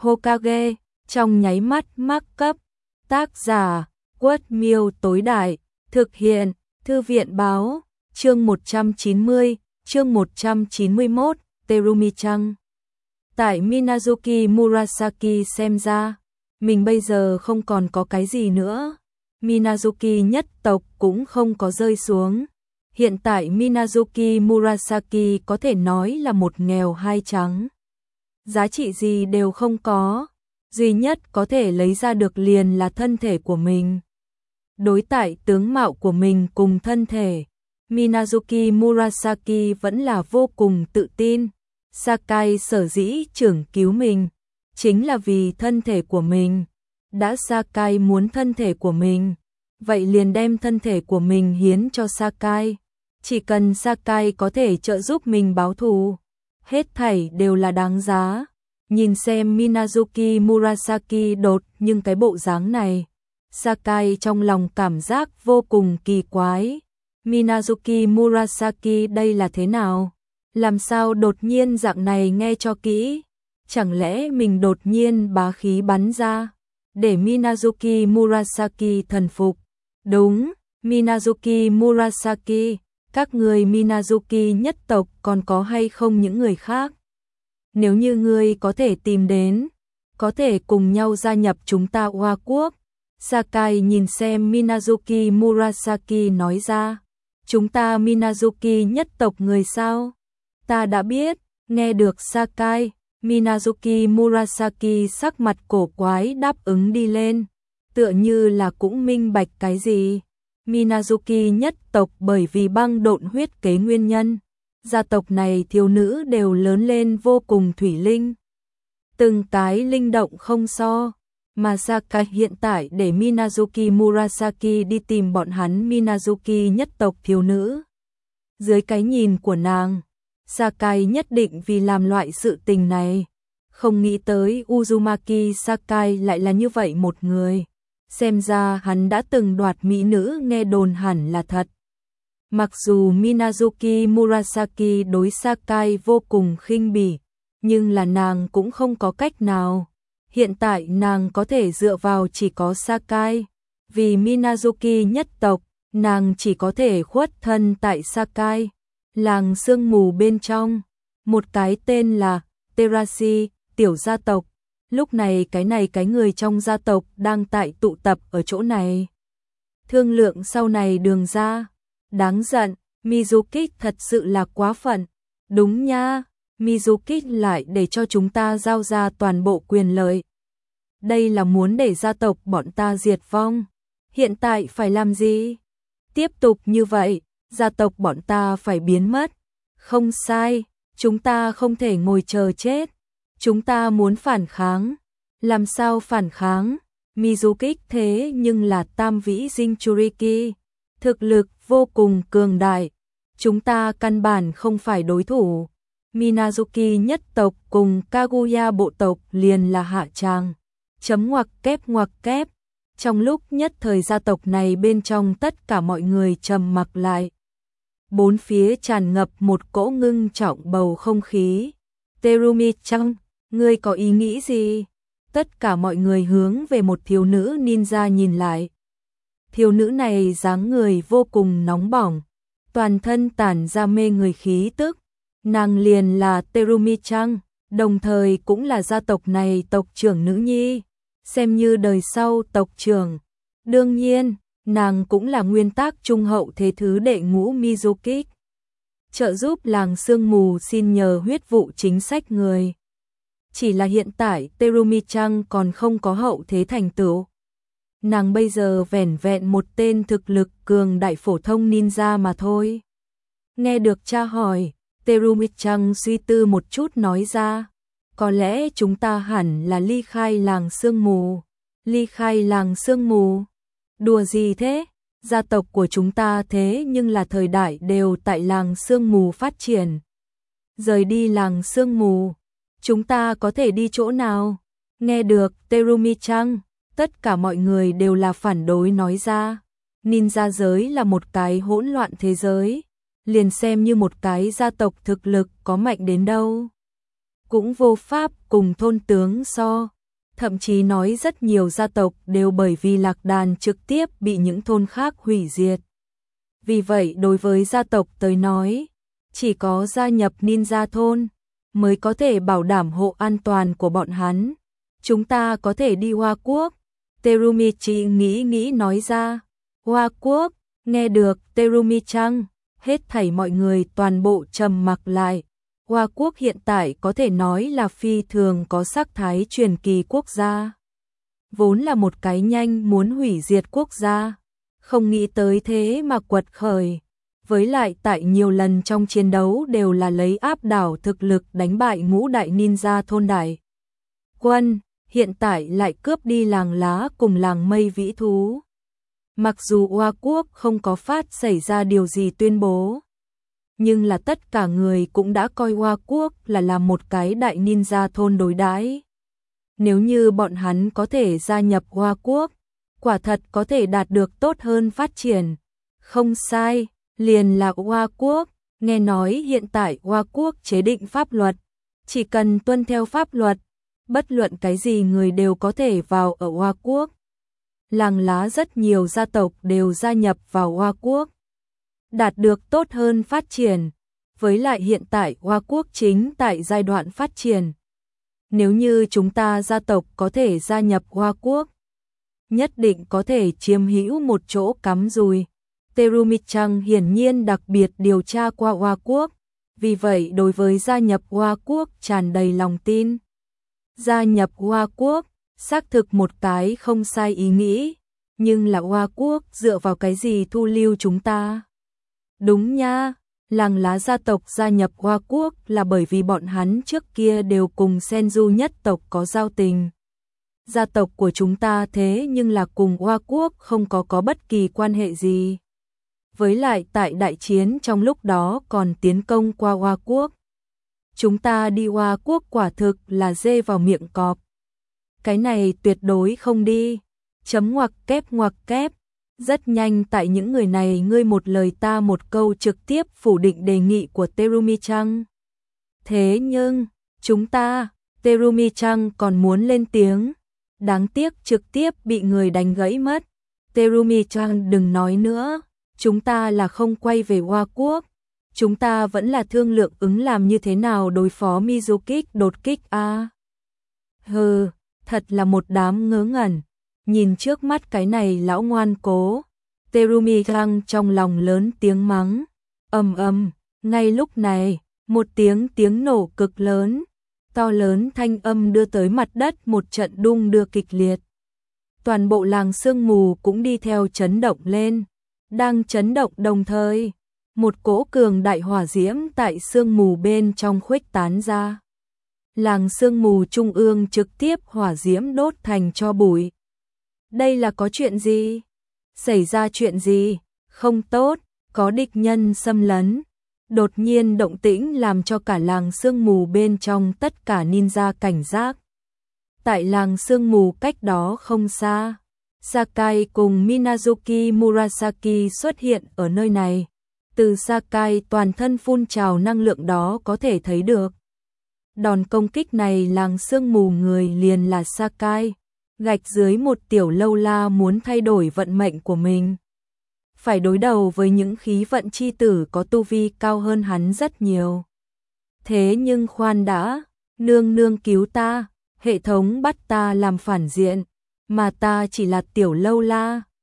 Hokage, trong nháy mắt mắc cấp. Tác giả, Quất Miêu tối đại, thực hiện, Thư viện báo, chương 190, chương 191, Terumi-chan. Tại Minazuki Murasaki xem ra, mình bây giờ không còn có cái gì nữa. Minazuki nhất tộc cũng không có rơi xuống. Hiện tại Minazuki Murasaki có thể nói là một nghèo hai trắng. Giá trị gì đều không có, duy nhất có thể lấy ra được liền là thân thể của mình. Đối tại tướng mạo của mình cùng thân thể, Minazuki Murasaki vẫn là vô cùng tự tin. Sakai sở dĩ trưởng cứu mình, chính là vì thân thể của mình. Đã Sakai muốn thân thể của mình, vậy liền đem thân thể của mình hiến cho Sakai. Chỉ cần Sakai có thể trợ giúp mình báo thù, hết thảy đều là đáng giá. Nhìn xem Minazuki Murasaki đột nhưng cái bộ dáng này, Sakai trong lòng cảm giác vô cùng kỳ quái. Minazuki Murasaki đây là thế nào? Làm sao đột nhiên dạng này, nghe cho kỹ. Chẳng lẽ mình đột nhiên bá khí bắn ra, để Minazuki Murasaki thần phục? Đúng, Minazuki Murasaki, các người Minazuki nhất tộc còn có hay không những người khác? Nếu như ngươi có thể tìm đến, có thể cùng nhau gia nhập chúng ta Hoa Quốc. Sakai nhìn xem Minazuki Murasaki nói ra, chúng ta Minazuki nhất tộc người sao? Ta đã biết. Nghe được Sakai, Minazuki Murasaki sắc mặt cổ quái đáp ứng đi lên, tựa như là cũng minh bạch cái gì. Minazuki nhất tộc bởi vì băng độn huyết kế nguyên nhân, gia tộc này thiếu nữ đều lớn lên vô cùng thủy linh, từng cái linh động không so. Mà Sakai hiện tại để Minazuki Murasaki đi tìm bọn hắn Minazuki nhất tộc thiếu nữ. Dưới cái nhìn của nàng, Sakai nhất định vì làm loại sự tình này. Không nghĩ tới Uzumaki Sakai lại là như vậy một người. Xem ra hắn đã từng đoạt mỹ nữ, nghe đồn hẳn là thật. Mặc dù Minazuki Murasaki đối Sakai vô cùng khinh bỉ, nhưng là nàng cũng không có cách nào. Hiện tại nàng có thể dựa vào chỉ có Sakai. Vì Minazuki nhất tộc, nàng chỉ có thể khuất thân tại Sakai. Làng sương mù bên trong, một cái tên là Terashi, tiểu gia tộc. Lúc này cái người trong gia tộc đang tại tụ tập ở chỗ này. Thương lượng sau này đường ra. Đáng giận, Mizuki thật sự là quá phận. Đúng nha, Mizuki lại để cho chúng ta giao ra toàn bộ quyền lợi. Đây là muốn để gia tộc bọn ta diệt vong. Hiện tại phải làm gì? Tiếp tục như vậy, gia tộc bọn ta phải biến mất. Không sai, chúng ta không thể ngồi chờ chết. Chúng ta muốn phản kháng. Làm sao phản kháng? Mizuki thế nhưng là tam vĩ Jinchuriki, thực lực vô cùng cường đại. Chúng ta căn bản không phải đối thủ. Minazuki nhất tộc cùng Kaguya bộ tộc liền là hạ tràng. Chấm ngoặc kép. Trong lúc nhất thời gia tộc này bên trong tất cả mọi người trầm mặc lại. Bốn phía tràn ngập một cỗ ngưng trọng bầu không khí. Terumi-chan, ngươi có ý nghĩ gì? Tất cả mọi người hướng về một thiếu nữ ninja nhìn lại. Thiếu nữ này dáng người vô cùng nóng bỏng, toàn thân tản ra mê người khí tức. Nàng liền là Terumi-chan, đồng thời cũng là gia tộc này tộc trưởng nữ nhi, xem như đời sau tộc trưởng. Đương nhiên, nàng cũng là nguyên tác trung hậu thế thứ đệ ngũ Mizuki. Trợ giúp làng sương mù xin nhờ huyết vụ chính sách người. Chỉ là hiện tại Terumi-chan còn không có hậu thế thành tựu. Nàng bây giờ vẻn vẹn một tên thực lực cường đại phổ thông ninja mà thôi. Nghe được cha hỏi, Terumi-chan suy tư một chút nói ra, có lẽ chúng ta hẳn là ly khai làng sương mù. Ly khai làng sương mù? Đùa gì thế? Gia tộc của chúng ta thế nhưng là thời đại đều tại làng sương mù phát triển. Rời đi làng sương mù, chúng ta có thể đi chỗ nào? Nghe được Terumi-chan, tất cả mọi người đều là phản đối nói ra. Ninja giới là một cái hỗn loạn thế giới, liền xem như một cái gia tộc thực lực có mạnh đến đâu, cũng vô pháp cùng thôn tướng so. thậm chí nói rất nhiều gia tộc đều bởi vì lạc đàn trực tiếp bị những thôn khác hủy diệt. Vì vậy đối với gia tộc tới nói, chỉ có gia nhập ninja thôn mới có thể bảo đảm hộ an toàn của bọn hắn. Chúng ta có thể đi Hoa Quốc. Terumichi nghĩ nói ra. Hoa Quốc, nghe được Terumi-chan, hết thảy mọi người toàn bộ trầm mặc lại. Hoa Quốc hiện tại có thể nói là phi thường có sắc thái truyền kỳ quốc gia. Vốn là một cái nhanh muốn hủy diệt quốc gia. Không nghĩ tới thế mà quật khởi. Với lại tại nhiều lần trong chiến đấu đều là lấy áp đảo thực lực đánh bại ngũ đại ninja thôn đại quân, hiện tại lại cướp đi làng lá cùng làng mây vĩ thú. Mặc dù Hoa Quốc không có phát xảy ra điều gì tuyên bố, nhưng là tất cả người cũng đã coi Hoa Quốc là một cái đại ninja thôn đối đãi. Nếu như bọn hắn có thể gia nhập Hoa Quốc, quả thật có thể đạt được tốt hơn phát triển. Không sai, liền là Hoa Quốc, nghe nói hiện tại Hoa Quốc chế định pháp luật, chỉ cần tuân theo pháp luật, bất luận cái gì người đều có thể vào ở Hoa Quốc. Làng lá rất nhiều gia tộc đều gia nhập vào Hoa Quốc, đạt được tốt hơn phát triển. Với lại hiện tại Hoa Quốc chính tại giai đoạn phát triển. Nếu như chúng ta gia tộc có thể gia nhập Hoa Quốc, nhất định có thể chiếm hữu một chỗ cắm rùi. Terumi-chan hiển nhiên đặc biệt điều tra qua Hoa Quốc, vì vậy đối với gia nhập Hoa Quốc tràn đầy lòng tin. Gia nhập Hoa Quốc, xác thực một cái không sai ý nghĩ, nhưng là Hoa Quốc dựa vào cái gì thu lưu chúng ta? Đúng nha, làng lá gia tộc gia nhập Hoa Quốc là bởi vì bọn hắn trước kia đều cùng Senju nhất tộc có giao tình. Gia tộc của chúng ta thế nhưng là cùng Hoa Quốc không có bất kỳ quan hệ gì. Với lại tại đại chiến trong lúc đó còn tiến công qua Hoa Quốc. Chúng ta đi Hoa Quốc quả thực là dê vào miệng cọp. Cái này tuyệt đối không đi. Chấm ngoặc kép. Rất nhanh tại những người này ngươi một lời ta một câu trực tiếp phủ định đề nghị của Terumi-chan. Thế nhưng, chúng ta, Terumi-chan còn muốn lên tiếng. Đáng tiếc trực tiếp bị người đánh gãy mất. Terumi-chan đừng nói nữa. Chúng ta là không quay về Hoa Quốc. Chúng ta vẫn là thương lượng ứng làm như thế nào đối phó Mizuki đột kích a. Hừ, thật là một đám ngớ ngẩn. Nhìn trước mắt cái này lão ngoan cố. Terumi-chan trong lòng lớn tiếng mắng. Ầm, ngay lúc này, một tiếng nổ cực lớn, to lớn thanh âm đưa tới mặt đất một trận đung đưa kịch liệt. Toàn bộ làng sương mù cũng đi theo chấn động lên. Đang chấn động đồng thời, một cỗ cường đại hỏa diễm tại sương mù bên trong khuếch tán ra. Làng sương mù trung ương trực tiếp hỏa diễm đốt thành tro bụi. Đây là có chuyện gì? Xảy ra chuyện gì? Không tốt, có địch nhân xâm lấn. Đột nhiên động tĩnh làm cho cả làng sương mù bên trong tất cả ninja cảnh giác. Tại làng sương mù cách đó không xa, Sakai cùng Minazuki Murasaki xuất hiện ở nơi này. Từ Sakai toàn thân phun trào năng lượng đó có thể thấy được. Đòn công kích này làng sương mù người liền là Sakai, gạch dưới một tiểu lâu la muốn thay đổi vận mệnh của mình. Phải đối đầu với những khí vận chi tử có tu vi cao hơn hắn rất nhiều. Thế nhưng khoan đã, nương cứu ta, hệ thống bắt ta làm phản diện, mà ta chỉ là tiểu lâu la,